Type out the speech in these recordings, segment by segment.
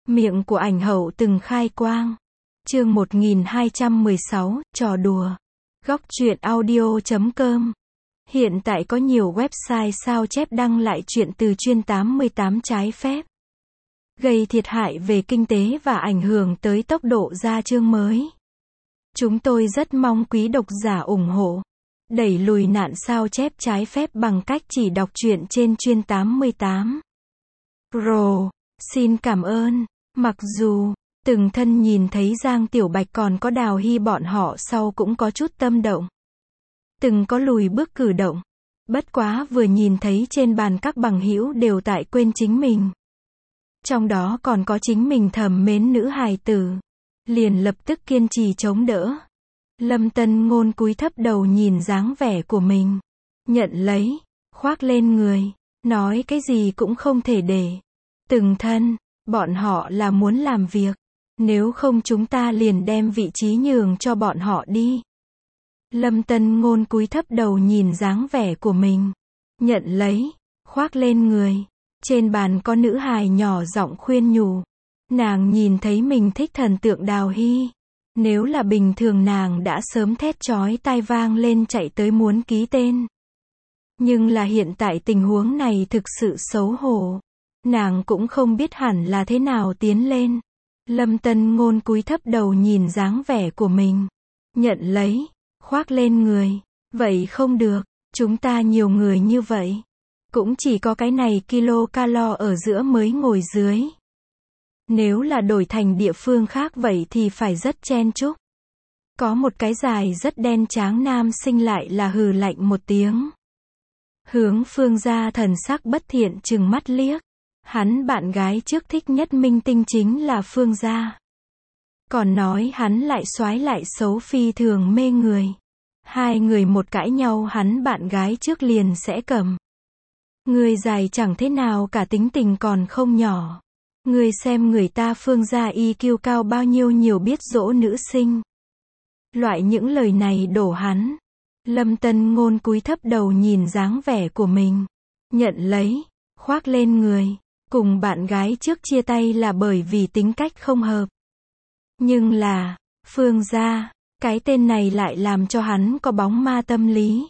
Miệng của ảnh hậu từng khai quang. Chương 1216, trò đùa. Góc truyện audio.com. Hiện tại có nhiều website sao chép đăng lại chuyện từ chuyên 88 trái phép, gây thiệt hại về kinh tế và ảnh hưởng tới tốc độ ra chương mới. Chúng tôi rất mong quý độc giả ủng hộ, đẩy lùi nạn sao chép trái phép bằng cách chỉ đọc truyện trên chuyên 88. Pro, xin cảm ơn. Mặc dù từng thân nhìn thấy Giang Tiểu Bạch còn có Đào Hy bọn họ sau cũng có chút tâm động, từng có lùi bước cử động. Bất quá vừa nhìn thấy trên bàn các bằng hữu đều tại quên chính mình, trong đó còn có chính mình thầm mến nữ hài tử, liền lập tức kiên trì chống đỡ. Lâm Tân Ngôn cúi thấp đầu nhìn dáng vẻ của mình, nhận lấy, khoác lên người, nói cái gì cũng không thể để. Từng thân, bọn họ là muốn làm việc, nếu không chúng ta liền đem vị trí nhường cho bọn họ đi. Lâm Tân Ngôn cúi thấp đầu nhìn dáng vẻ của mình, nhận lấy, khoác lên người. Trên bàn có nữ hài nhỏ giọng khuyên nhủ. Nàng nhìn thấy mình thích thần tượng Đào Hy. Nếu là bình thường nàng đã sớm thét chói tai vang lên chạy tới muốn ký tên. Nhưng là hiện tại tình huống này thực sự xấu hổ. Nàng cũng không biết hẳn là thế nào tiến lên. Lâm Tân Ngôn cúi thấp đầu nhìn dáng vẻ của mình, nhận lấy, khoác lên người. Vậy không được, chúng ta nhiều người như vậy, cũng chỉ có cái này kilo-calo ở giữa mới ngồi dưới. Nếu là đổi thành địa phương khác vậy thì phải rất chen chúc. Có một cái dài rất đen tráng nam sinh lại là hừ lạnh một tiếng, hướng Phương Gia thần sắc bất thiện trừng mắt liếc. Hắn bạn gái trước thích nhất minh tinh chính là Phương Gia, còn nói hắn lại soái lại xấu phi thường mê người. Hai người một cãi nhau hắn bạn gái trước liền sẽ cầm. Người dài chẳng thế nào cả, tính tình còn không nhỏ. Người xem người ta Phương Gia IQ cao bao nhiêu, nhiều biết dỗ nữ sinh. Loại những lời này đổ hắn. Lâm Tân Ngôn cúi thấp đầu nhìn dáng vẻ của mình, nhận lấy, khoác lên người. Cùng bạn gái trước chia tay là bởi vì tính cách không hợp. Nhưng là, Phương Gia, cái tên này lại làm cho hắn có bóng ma tâm lý.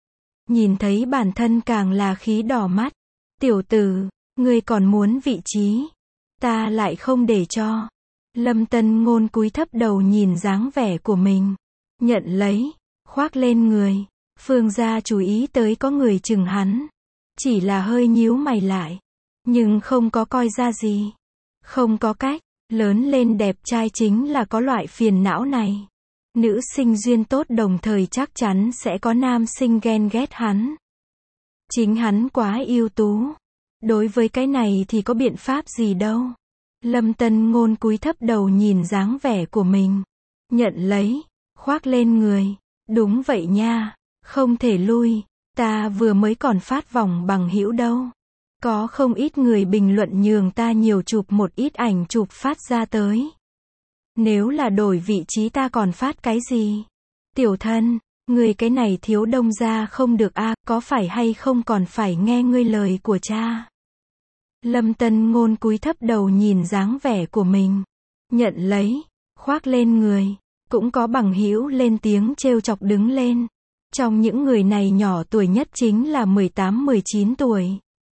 Nhìn thấy bản thân càng là khí đỏ mắt. Tiểu tử, ngươi còn muốn vị trí, ta lại không để cho. Lâm Tân Ngôn cúi thấp đầu nhìn dáng vẻ của mình, nhận lấy, khoác lên người. Phương Gia chú ý tới có người chừng hắn, chỉ là hơi nhíu mày lại, nhưng không có coi ra gì. Không có cách, lớn lên đẹp trai chính là có loại phiền não này. Nữ sinh duyên tốt đồng thời chắc chắn sẽ có nam sinh ghen ghét hắn. Chính hắn quá ưu tú. Đối với cái này thì có biện pháp gì đâu. Lâm Tân Ngôn cúi thấp đầu nhìn dáng vẻ của mình, nhận lấy, khoác lên người. Đúng vậy nha, không thể lui. Ta vừa mới còn phát vòng bằng hữu đâu. Có không ít người bình luận nhường ta nhiều chụp một ít ảnh chụp phát ra tới. Nếu là đổi vị trí ta còn phát cái gì? Tiểu thân, người cái này thiếu đông ra không được a, có phải hay không còn phải nghe ngươi lời của cha. Lâm Tân Ngôn cúi thấp đầu nhìn dáng vẻ của mình, nhận lấy, khoác lên người. Cũng có bằng hữu lên tiếng trêu chọc đứng lên. Trong những người này nhỏ tuổi nhất chính là 18-19 tuổi.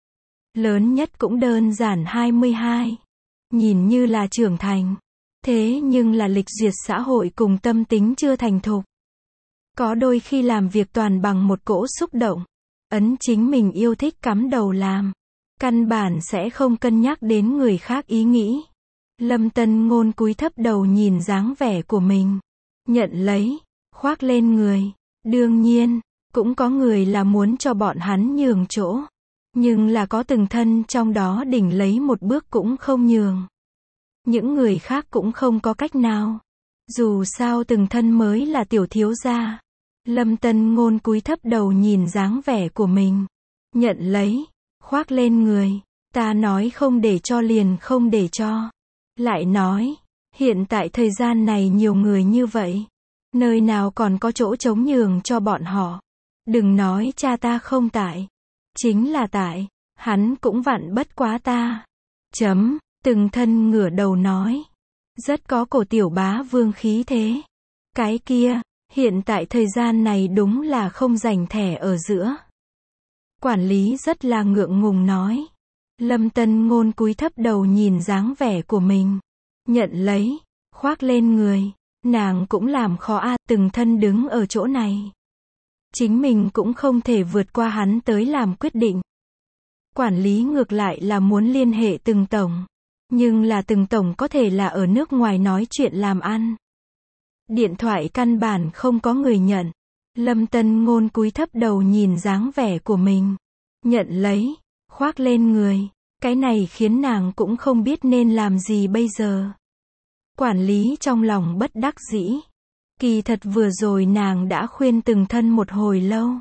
Lớn nhất cũng đơn giản 22. Nhìn như là trưởng thành. Thế nhưng là lịch duyệt xã hội cùng tâm tính chưa thành thục. Có đôi khi làm việc toàn bằng một cỗ xúc động. Ấn chính mình yêu thích cắm đầu làm. Căn bản sẽ không cân nhắc đến người khác ý nghĩ. Lâm Tân Ngôn cúi thấp đầu nhìn dáng vẻ của mình, nhận lấy, khoác lên người. Đương nhiên, cũng có người là muốn cho bọn hắn nhường chỗ. Nhưng là có từng thân trong đó đỉnh lấy một bước cũng không nhường. Những người khác cũng không có cách nào. Dù sao từng thân mới là tiểu thiếu gia. Lâm Tân Ngôn cúi thấp đầu nhìn dáng vẻ của mình, nhận lấy, khoác lên người. Ta nói không để cho liền không để cho. Lại nói, hiện tại thời gian này nhiều người như vậy, nơi nào còn có chỗ trống nhường cho bọn họ. Đừng nói cha ta không tại, chính là tại, hắn cũng vặn bất quá ta. Từng thân ngửa đầu nói. Rất có cổ tiểu bá vương khí thế. Cái kia, hiện tại thời gian này đúng là không giành thẻ ở giữa. Quản lý rất là ngượng ngùng nói. Lâm Tân Ngôn cúi thấp đầu nhìn dáng vẻ của mình. Nhận lấy, khoác lên người. Nàng cũng làm khó a, từng thân đứng ở chỗ này. Chính mình cũng không thể vượt qua hắn tới làm quyết định. Quản lý ngược lại là muốn liên hệ từng tổng. Nhưng là từng tổng có thể là ở nước ngoài nói chuyện làm ăn. Điện thoại căn bản không có người nhận. Lâm Tân Ngôn cúi thấp đầu nhìn dáng vẻ của mình. Nhận lấy, khoác lên người. Cái này khiến nàng cũng không biết nên làm gì bây giờ. Quản lý trong lòng bất đắc dĩ. Kỳ thật vừa rồi nàng đã khuyên từng thân một hồi lâu.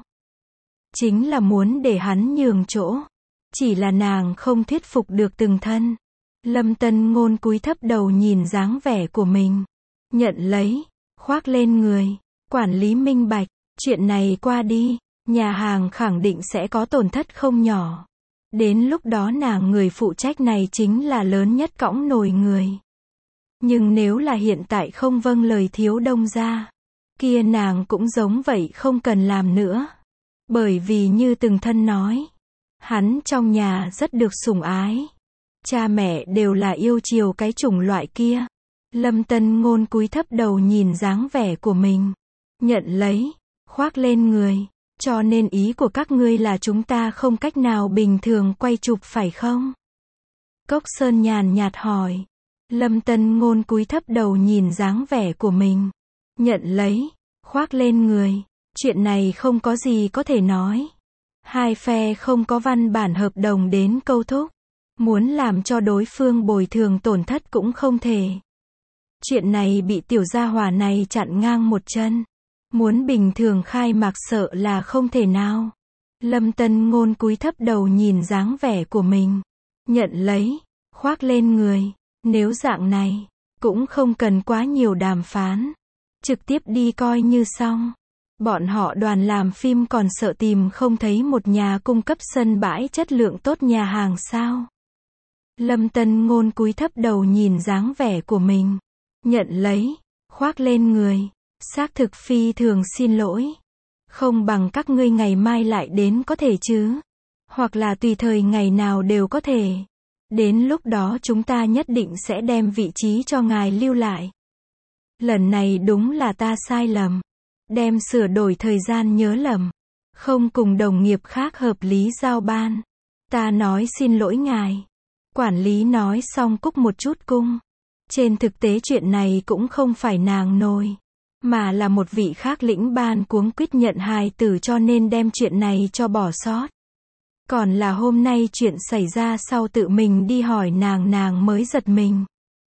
Chính là muốn để hắn nhường chỗ. Chỉ là nàng không thuyết phục được từng thân. Lâm Tân Ngôn cúi thấp đầu nhìn dáng vẻ của mình. Nhận lấy, khoác lên người. Quản lý minh bạch, chuyện này qua đi, nhà hàng khẳng định sẽ có tổn thất không nhỏ. Đến lúc đó nàng người phụ trách này chính là lớn nhất cõng nổi người. Nhưng nếu là hiện tại không vâng lời thiếu đông gia, kia nàng cũng giống vậy không cần làm nữa. Bởi vì như từng thân nói, hắn trong nhà rất được sủng ái. Cha mẹ đều là yêu chiều cái chủng loại kia. Lâm Tân Ngôn cúi thấp đầu nhìn dáng vẻ của mình. Nhận lấy, khoác lên người. Cho nên ý của các ngươi là chúng ta không cách nào bình thường quay chụp phải không? Cốc Sơn nhàn nhạt hỏi. Lâm Tân Ngôn cúi thấp đầu nhìn dáng vẻ của mình. Nhận lấy, khoác lên người. Chuyện này không có gì có thể nói. Hai phe không có văn bản hợp đồng đến câu thúc. Muốn làm cho đối phương bồi thường tổn thất cũng không thể. Chuyện này bị tiểu gia hỏa này chặn ngang một chân. Muốn bình thường khai mạc sợ là không thể nào. Lâm Tân Ngôn cúi thấp đầu nhìn dáng vẻ của mình. Nhận lấy, khoác lên người. Nếu dạng này, cũng không cần quá nhiều đàm phán. Trực tiếp đi coi như xong. Bọn họ đoàn làm phim còn sợ tìm không thấy một nhà cung cấp sân bãi chất lượng tốt nhà hàng sao. Lâm Tân Ngôn cúi thấp đầu nhìn dáng vẻ của mình. Nhận lấy, khoác lên người. Xác thực phi thường xin lỗi. Không bằng các ngươi ngày mai lại đến có thể chứ. Hoặc là tùy thời ngày nào đều có thể. Đến lúc đó chúng ta nhất định sẽ đem vị trí cho ngài lưu lại. Lần này đúng là ta sai lầm. Đem sửa đổi thời gian nhớ lầm. Không cùng đồng nghiệp khác hợp lý giao ban. Ta nói xin lỗi ngài. Quản lý nói xong cúc một chút cung. Trên thực tế chuyện này cũng không phải nàng nồi. Mà là một vị khác lĩnh ban cuống quýt nhận hài tử cho nên đem chuyện này cho bỏ sót. Còn là hôm nay chuyện xảy ra sau tự mình đi hỏi nàng mới giật mình.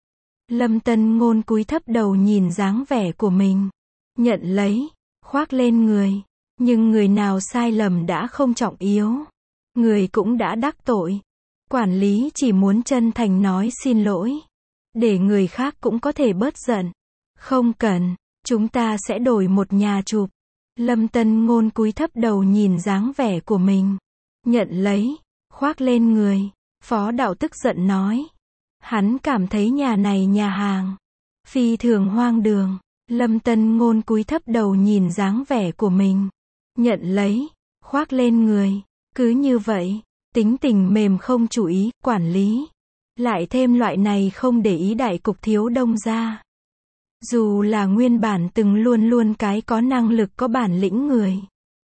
Lâm Tân Ngôn cúi thấp đầu nhìn dáng vẻ của mình. Nhận lấy, khoác lên người. Nhưng người nào sai lầm đã không trọng yếu. Người cũng đã đắc tội. Quản lý chỉ muốn chân thành nói xin lỗi. Để người khác cũng có thể bớt giận. Không cần, chúng ta sẽ đổi một nhà chụp. Lâm Tân Ngôn cúi thấp đầu nhìn dáng vẻ của mình. Nhận lấy, khoác lên người. Phó đạo tức giận nói. Hắn cảm thấy nhà này nhà hàng. Phi thường hoang đường. Lâm Tân Ngôn cúi thấp đầu nhìn dáng vẻ của mình. Nhận lấy, khoác lên người. Cứ như vậy, tính tình mềm không chú ý, quản lý. Lại thêm loại này không để ý đại cục thiếu đông gia. Dù là nguyên bản từng luôn luôn cái có năng lực có bản lĩnh người.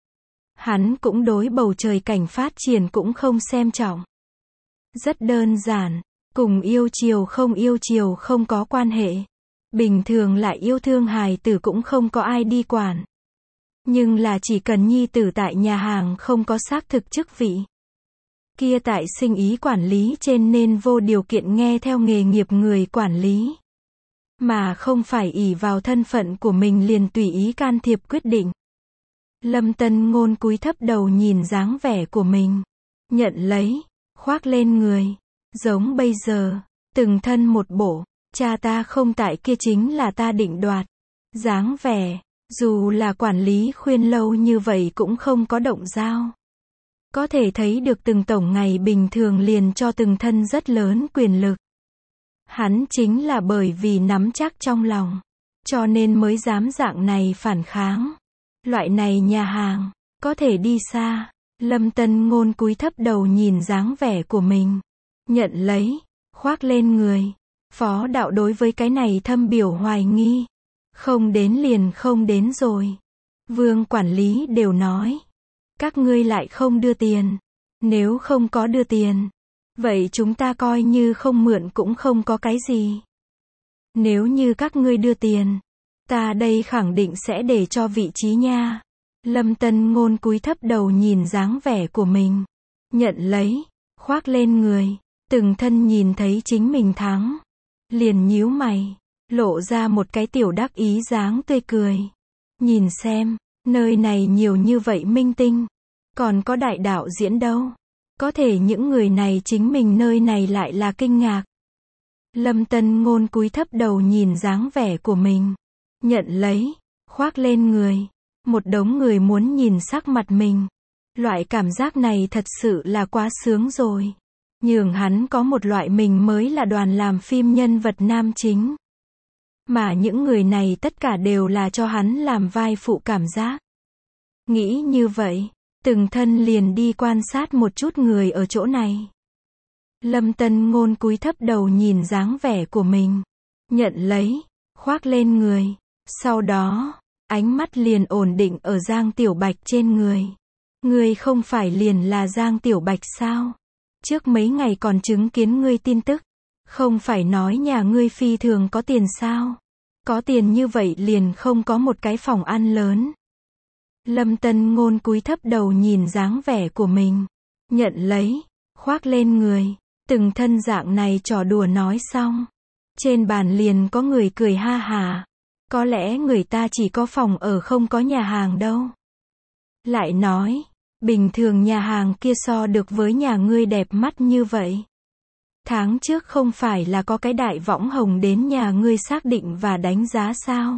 Hắn cũng đối bầu trời cảnh phát triển cũng không xem trọng. Rất đơn giản, cùng yêu chiều không có quan hệ. Bình thường lại yêu thương hài tử cũng không có ai đi quản. Nhưng là chỉ cần nhi tử tại nhà hàng không có xác thực chức vị. Kia tại sinh ý quản lý trên nên vô điều kiện nghe theo nghề nghiệp người quản lý. Mà không phải ỷ vào thân phận của mình liền tùy ý can thiệp quyết định. Lâm Tân Ngôn cúi thấp đầu nhìn dáng vẻ của mình. Nhận lấy, khoác lên người. Giống bây giờ, từng thân một bộ. Cha ta không tại kia chính là ta định đoạt. Dáng vẻ, dù là quản lý khuyên lâu như vậy cũng không có động dao. Có thể thấy được từng tổng ngày bình thường liền cho từng thân rất lớn quyền lực. Hắn chính là bởi vì nắm chắc trong lòng, cho nên mới dám dạng này phản kháng. Loại này nhà hàng, có thể đi xa. Lâm Tân Ngôn cúi thấp đầu nhìn dáng vẻ của mình. Nhận lấy, khoác lên người. Phó đạo đối với cái này thâm biểu hoài nghi. Không đến liền không đến rồi. Vương quản lý đều nói. Các ngươi lại không đưa tiền. Nếu không có đưa tiền, vậy chúng ta coi như không mượn cũng không có cái gì. Nếu như các ngươi đưa tiền, ta đây khẳng định sẽ để cho vị trí nha. Lâm Tân Ngôn cúi thấp đầu nhìn dáng vẻ của mình. Nhận lấy, khoác lên người. Từng thân nhìn thấy chính mình thắng. Liền nhíu mày, lộ ra một cái tiểu đắc ý dáng tươi cười. Nhìn xem, nơi này nhiều như vậy minh tinh. Còn có đại đạo diễn đâu. Có thể những người này chính mình nơi này lại là kinh ngạc. Lâm Tân Ngôn cúi thấp đầu nhìn dáng vẻ của mình. Nhận lấy, khoác lên người. Một đống người muốn nhìn sắc mặt mình. Loại cảm giác này thật sự là quá sướng rồi. Nhường hắn có một loại mình mới là đoàn làm phim nhân vật nam chính. Mà những người này tất cả đều là cho hắn làm vai phụ cảm giác. Nghĩ như vậy, từng thân liền đi quan sát một chút người ở chỗ này. Lâm Tân Ngôn cúi thấp đầu nhìn dáng vẻ của mình. Nhận lấy, khoác lên người. Sau đó, ánh mắt liền ổn định ở Giang Tiểu Bạch trên người. Ngươi không phải liền là Giang Tiểu Bạch sao? Trước mấy ngày còn chứng kiến ngươi tin tức. Không phải nói nhà ngươi phi thường có tiền sao? Có tiền như vậy liền không có một cái phòng ăn lớn. Lâm Tân Ngôn cúi thấp đầu nhìn dáng vẻ của mình. Nhận lấy, khoác lên người. Từng thân dạng này trò đùa nói xong. Trên bàn liền có người cười ha hà. Có lẽ người ta chỉ có phòng ở không có nhà hàng đâu. Lại nói, bình thường nhà hàng kia so được với nhà ngươi đẹp mắt như vậy. Tháng trước không phải là có cái đại võng hồng đến nhà ngươi xác định và đánh giá sao?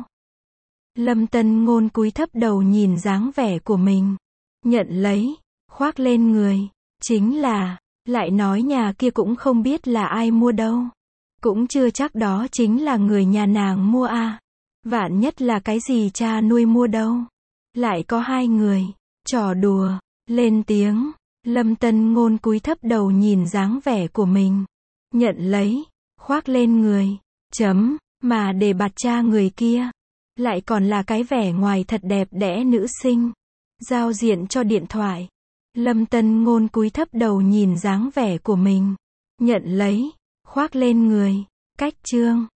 Lâm Tân Ngôn cúi thấp đầu nhìn dáng vẻ của mình. Nhận lấy, khoác lên người. Chính là, lại nói nhà kia cũng không biết là ai mua đâu. Cũng chưa chắc đó chính là người nhà nàng mua à. Vạn nhất là cái gì cha nuôi mua đâu. Lại có hai người, trò đùa, lên tiếng. Lâm Tân Ngôn cúi thấp đầu nhìn dáng vẻ của mình. Nhận lấy, khoác lên người. Mà để bạt cha người kia. Lại còn là cái vẻ ngoài thật đẹp đẽ nữ sinh. Giao diện cho điện thoại. Lâm Tân Ngôn cúi thấp đầu nhìn dáng vẻ của mình. Nhận lấy, khoác lên người. Cách chương.